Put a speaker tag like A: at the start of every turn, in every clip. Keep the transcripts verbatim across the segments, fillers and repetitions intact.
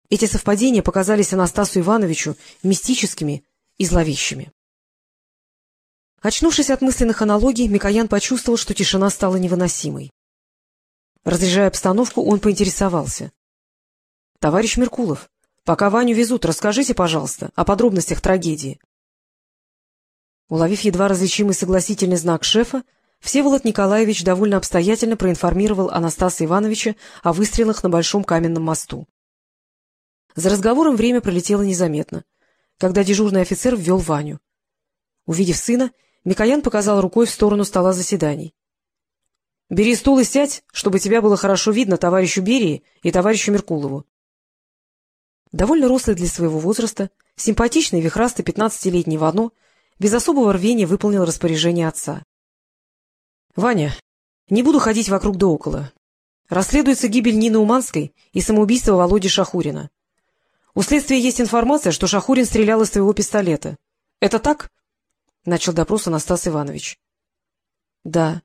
A: Эти совпадения показались Анастасу Ивановичу мистическими и зловещими. Очнувшись от мысленных аналогий, Микоян почувствовал, что тишина стала невыносимой. Разряжая обстановку, он поинтересовался. — Товарищ Меркулов, пока Ваню везут, расскажите, пожалуйста, о подробностях трагедии. Уловив едва различимый согласительный знак шефа, Всеволод Николаевич довольно обстоятельно проинформировал Анастаса Ивановича о выстрелах на Большом каменном мосту. За разговором время пролетело незаметно, когда дежурный офицер ввел Ваню. Увидев сына, Микоян показал рукой в сторону стола заседаний. — Бери стул и сядь, чтобы тебя было хорошо видно товарищу Берии и товарищу Меркулову. Довольно рослый для своего возраста, симпатичный вихрастый пятнадцатилетний Вано без особого рвения выполнил распоряжение отца. — Ваня, не буду ходить вокруг да около. Расследуется гибель Нины Уманской и самоубийство Володи Шахурина. У следствия есть информация, что Шахурин стрелял из твоего пистолета. Это так? — начал допрос Анастас Иванович. — Да.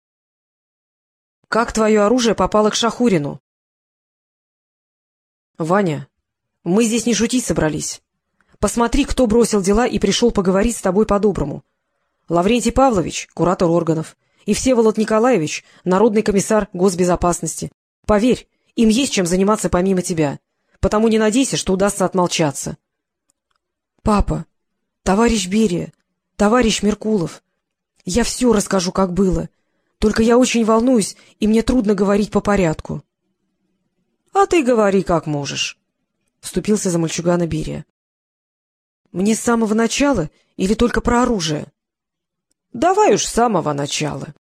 A: — Как твое оружие попало к Шахурину? — Ваня, мы здесь не шутить собрались. Посмотри, кто бросил дела и пришел поговорить с тобой по-доброму. Лаврентий Павлович, куратор органов, и Всеволод Николаевич, народный комиссар госбезопасности. Поверь, им есть чем заниматься помимо тебя, потому не надейся, что удастся отмолчаться. — Папа, товарищ Берия, товарищ Меркулов, я все расскажу, как было, только я очень волнуюсь, и мне трудно говорить по порядку. — А ты говори, как можешь, — вступился за мальчугана Берия. — Мне с самого начала или только про оружие? — Давай уж с самого начала.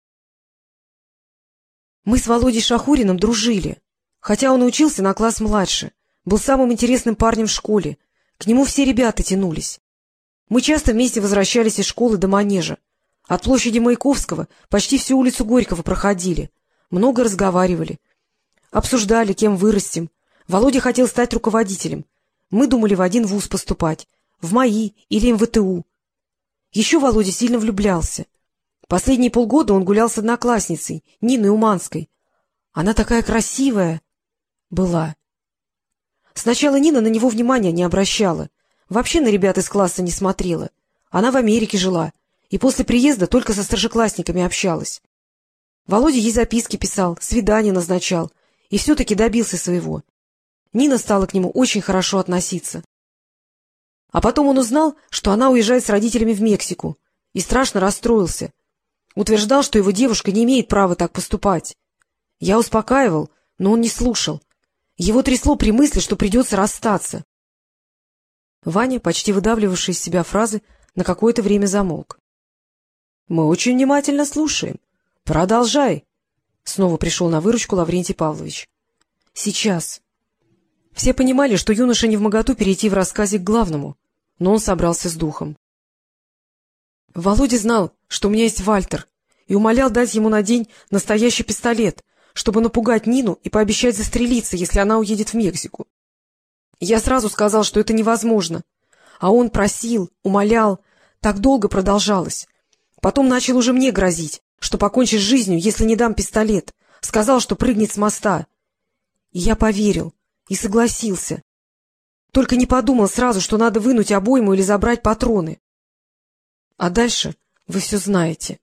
A: Мы с Володей Шахуриным дружили, хотя он учился на класс младше, был самым интересным парнем в школе, к нему все ребята тянулись. Мы часто вместе возвращались из школы до манежа. От площади Маяковского почти всю улицу Горького проходили, много разговаривали, обсуждали, кем вырастем. Володя хотел стать руководителем. Мы думали в один вуз поступать, в МАИ или эм вэ тэ у. Еще Володя сильно влюблялся. Последние полгода он гулял с одноклассницей, Ниной Уманской. Она такая красивая была. Сначала Нина на него внимания не обращала, вообще на ребят из класса не смотрела. Она в Америке жила, и после приезда только со старшеклассниками общалась. Володя ей записки писал, свидания назначал, и все-таки добился своего. Нина стала к нему очень хорошо относиться. А потом он узнал, что она уезжает с родителями в Мексику, и страшно расстроился. Утверждал, что его девушка не имеет права так поступать. Я успокаивал, но он не слушал. Его трясло при мысли, что придется расстаться. Ваня, почти выдавливавший из себя фразы, на какое-то время замолк. — Мы очень внимательно слушаем. Продолжай. Снова пришел на выручку Лаврентий Павлович. — Сейчас. Все понимали, что юноша невмоготу перейти в рассказе к главному, но он собрался с духом. Володя знал, что у меня есть Вальтер, и умолял дать ему на день настоящий пистолет, чтобы напугать Нину и пообещать застрелиться, если она уедет в Мексику. Я сразу сказал, что это невозможно, а он просил, умолял, так долго продолжалось. Потом начал уже мне грозить, что покончит с жизнью, если не дам пистолет, сказал, что прыгнет с моста. И я поверил. И согласился. Только не подумал сразу, что надо вынуть обойму или забрать патроны. А дальше вы все знаете.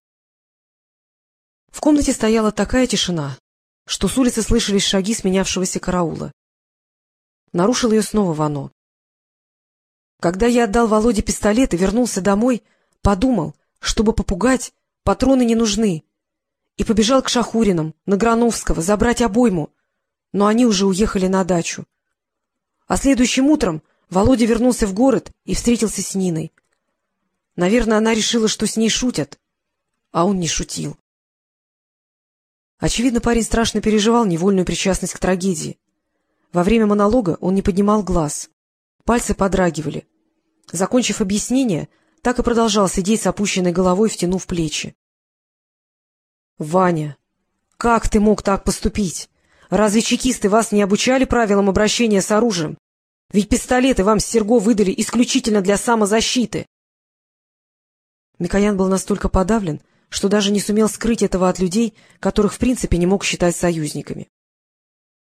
A: В комнате стояла такая тишина, что с улицы слышались шаги сменявшегося караула. Нарушил ее снова Вано. Когда я отдал Володе пистолет и вернулся домой, подумал, чтобы попугать, патроны не нужны, и побежал к Шахуринам, на Грановского, забрать обойму, но они уже уехали на дачу. А следующим утром Володя вернулся в город и встретился с Ниной. Наверное, она решила, что с ней шутят, а он не шутил. Очевидно, парень страшно переживал невольную причастность к трагедии. Во время монолога он не поднимал глаз, пальцы подрагивали. Закончив объяснение, так и продолжал сидеть с опущенной головой, втянув плечи. — Ваня, как ты мог так поступить? Разве чекисты вас не обучали правилам обращения с оружием? Ведь пистолеты вам с Серго выдали исключительно для самозащиты. Микоян был настолько подавлен, что даже не сумел скрыть этого от людей, которых в принципе не мог считать союзниками.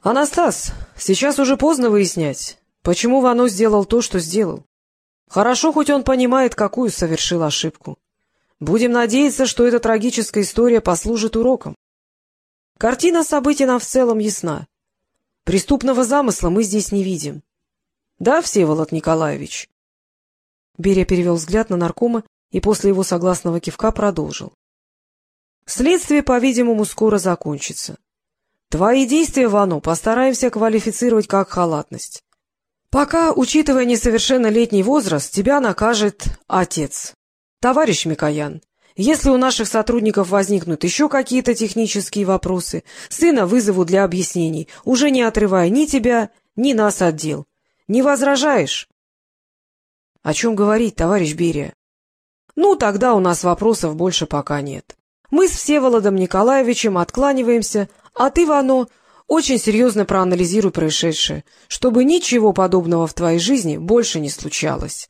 A: — Анастас, сейчас уже поздно выяснять, почему Вано сделал то, что сделал. Хорошо, хоть он понимает, какую совершил ошибку. Будем надеяться, что эта трагическая история послужит уроком. Картина событий нам в целом ясна. Преступного замысла мы здесь не видим. Да, Всеволод Николаевич? Берия перевел взгляд на наркома и после его согласного кивка продолжил. Следствие, по-видимому, скоро закончится. Твои действия, Вано, постараемся квалифицировать как халатность. Пока, учитывая несовершеннолетний возраст, тебя накажет отец. Товарищ Микоян, если у наших сотрудников возникнут еще какие-то технические вопросы, сына вызову для объяснений, уже не отрывая ни тебя, ни нас от дел. Не возражаешь? — О чем говорить, товарищ Берия? — Ну, тогда у нас вопросов больше пока нет. Мы с Всеволодом Николаевичем откланиваемся, а ты, Вано, очень серьезно проанализируй происшедшее, чтобы ничего подобного в твоей жизни больше не случалось.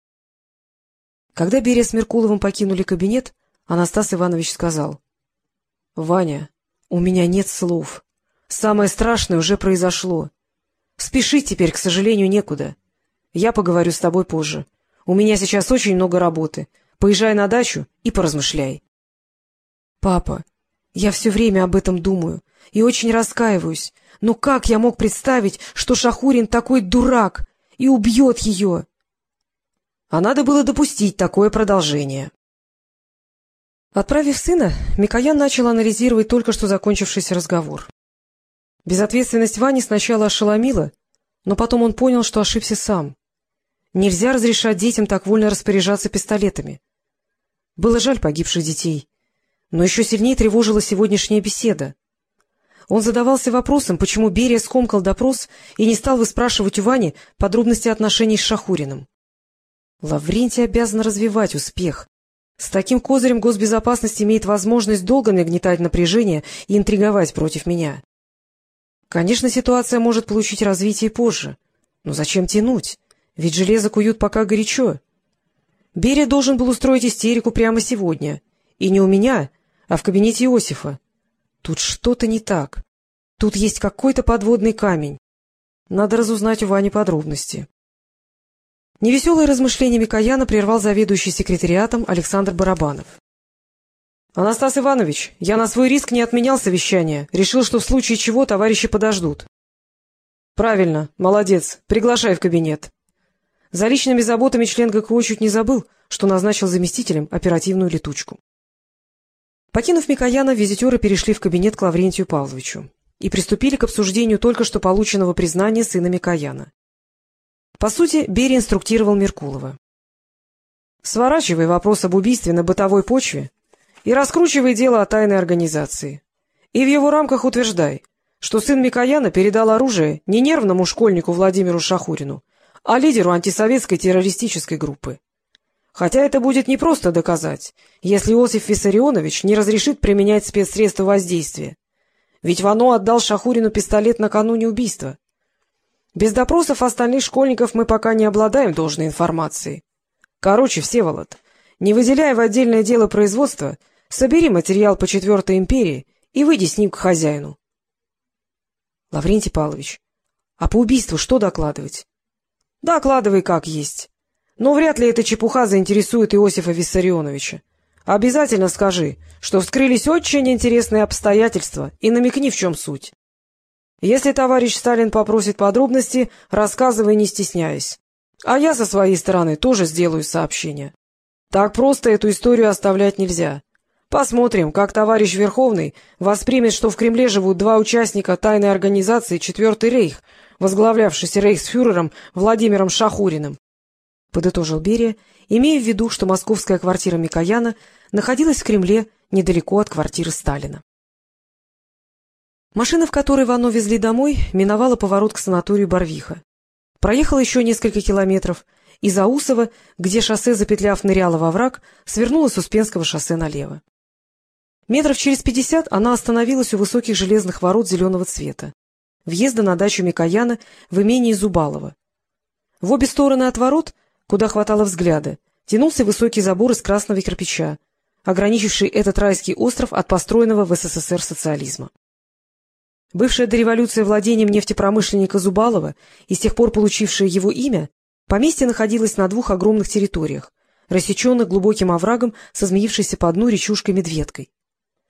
A: Когда Берия с Меркуловым покинули кабинет, Анастас Иванович сказал: — Ваня, у меня нет слов. Самое страшное уже произошло. Спешить теперь, к сожалению, некуда. Я поговорю с тобой позже. У меня сейчас очень много работы. Поезжай на дачу и поразмышляй. — Папа, я все время об этом думаю и очень раскаиваюсь. Но как я мог представить, что Шахурин такой дурак и убьет ее? А надо было допустить такое продолжение. Отправив сына, Микоян начал анализировать только что закончившийся разговор. Безответственность Вани сначала ошеломила, но потом он понял, что ошибся сам. Нельзя разрешать детям так вольно распоряжаться пистолетами. Было жаль погибших детей, но еще сильнее тревожила сегодняшняя беседа. Он задавался вопросом, почему Берия скомкал допрос и не стал выспрашивать у Вани подробности отношений с Шахуриным. Лаврентий обязан развивать успех. С таким козырем госбезопасность имеет возможность долго нагнетать напряжение и интриговать против меня. Конечно, ситуация может получить развитие позже, но зачем тянуть? Ведь железо куют пока горячо. Берия должен был устроить истерику прямо сегодня. И не у меня, а в кабинете Иосифа. Тут что-то не так. Тут есть какой-то подводный камень. Надо разузнать у Вани подробности. Невеселые размышления Микояна прервал заведующий секретариатом Александр Барабанов. — Анастас Иванович, я на свой риск не отменял совещание. Решил, что в случае чего товарищи подождут. — Правильно, молодец. Приглашай в кабинет. За личными заботами член ГКО чуть не забыл, что назначил заместителем оперативную летучку. Покинув Микояна, визитеры перешли в кабинет к Лаврентию Павловичу и приступили к обсуждению только что полученного признания сына Микояна. По сути, Берия инструктировал Меркулова. Сворачивай вопрос об убийстве на бытовой почве и раскручивай дело о тайной организации. И в его рамках утверждай, что сын Микояна передал оружие не нервному школьнику Владимиру Шахурину, а лидеру антисоветской террористической группы. Хотя это будет непросто доказать, если Иосиф Виссарионович не разрешит применять спецсредства воздействия. Ведь Вано отдал Шахурину пистолет накануне убийства. Без допросов остальных школьников мы пока не обладаем должной информацией. Короче, Всеволод, не выделяя в отдельное дело производства, собери материал по Четвертой империи и выйди с ним к хозяину. — Лаврентий Павлович, а по убийству что докладывать? — Докладывай как есть. Но вряд ли эта чепуха заинтересует Иосифа Виссарионовича. Обязательно скажи, что вскрылись очень интересные обстоятельства, и намекни, в чем суть. Если товарищ Сталин попросит подробности, рассказывай, не стесняясь. А я со своей стороны тоже сделаю сообщение. Так просто эту историю оставлять нельзя. Посмотрим, как товарищ Верховный воспримет, что в Кремле живут два участника тайной организации «Четвертый рейх», возглавлявшийся рейхсфюрером Владимиром Шахуриным. Подытожил Берия, имея в виду, что московская квартира Микояна находилась в Кремле недалеко от квартиры Сталина. Машина, в которой Вано везли домой, миновала поворот к санаторию Барвиха. Проехала еще несколько километров, и за Усово, где шоссе, запетляв, ныряло во враг, свернула с Успенского шоссе налево. Метров через пятьдесят она остановилась у высоких железных ворот зеленого цвета, въезда на дачу Микояна в имении Зубалова. В обе стороны от ворот, куда хватало взгляда, тянулся высокий забор из красного кирпича, ограничивший этот райский остров от построенного в СССР социализма. Бывшее до революции владением нефтепромышленника Зубалова и с тех пор получившее его имя, поместье находилось на двух огромных территориях, рассеченных глубоким оврагом со змеившейся по дну речушкой Медведкой.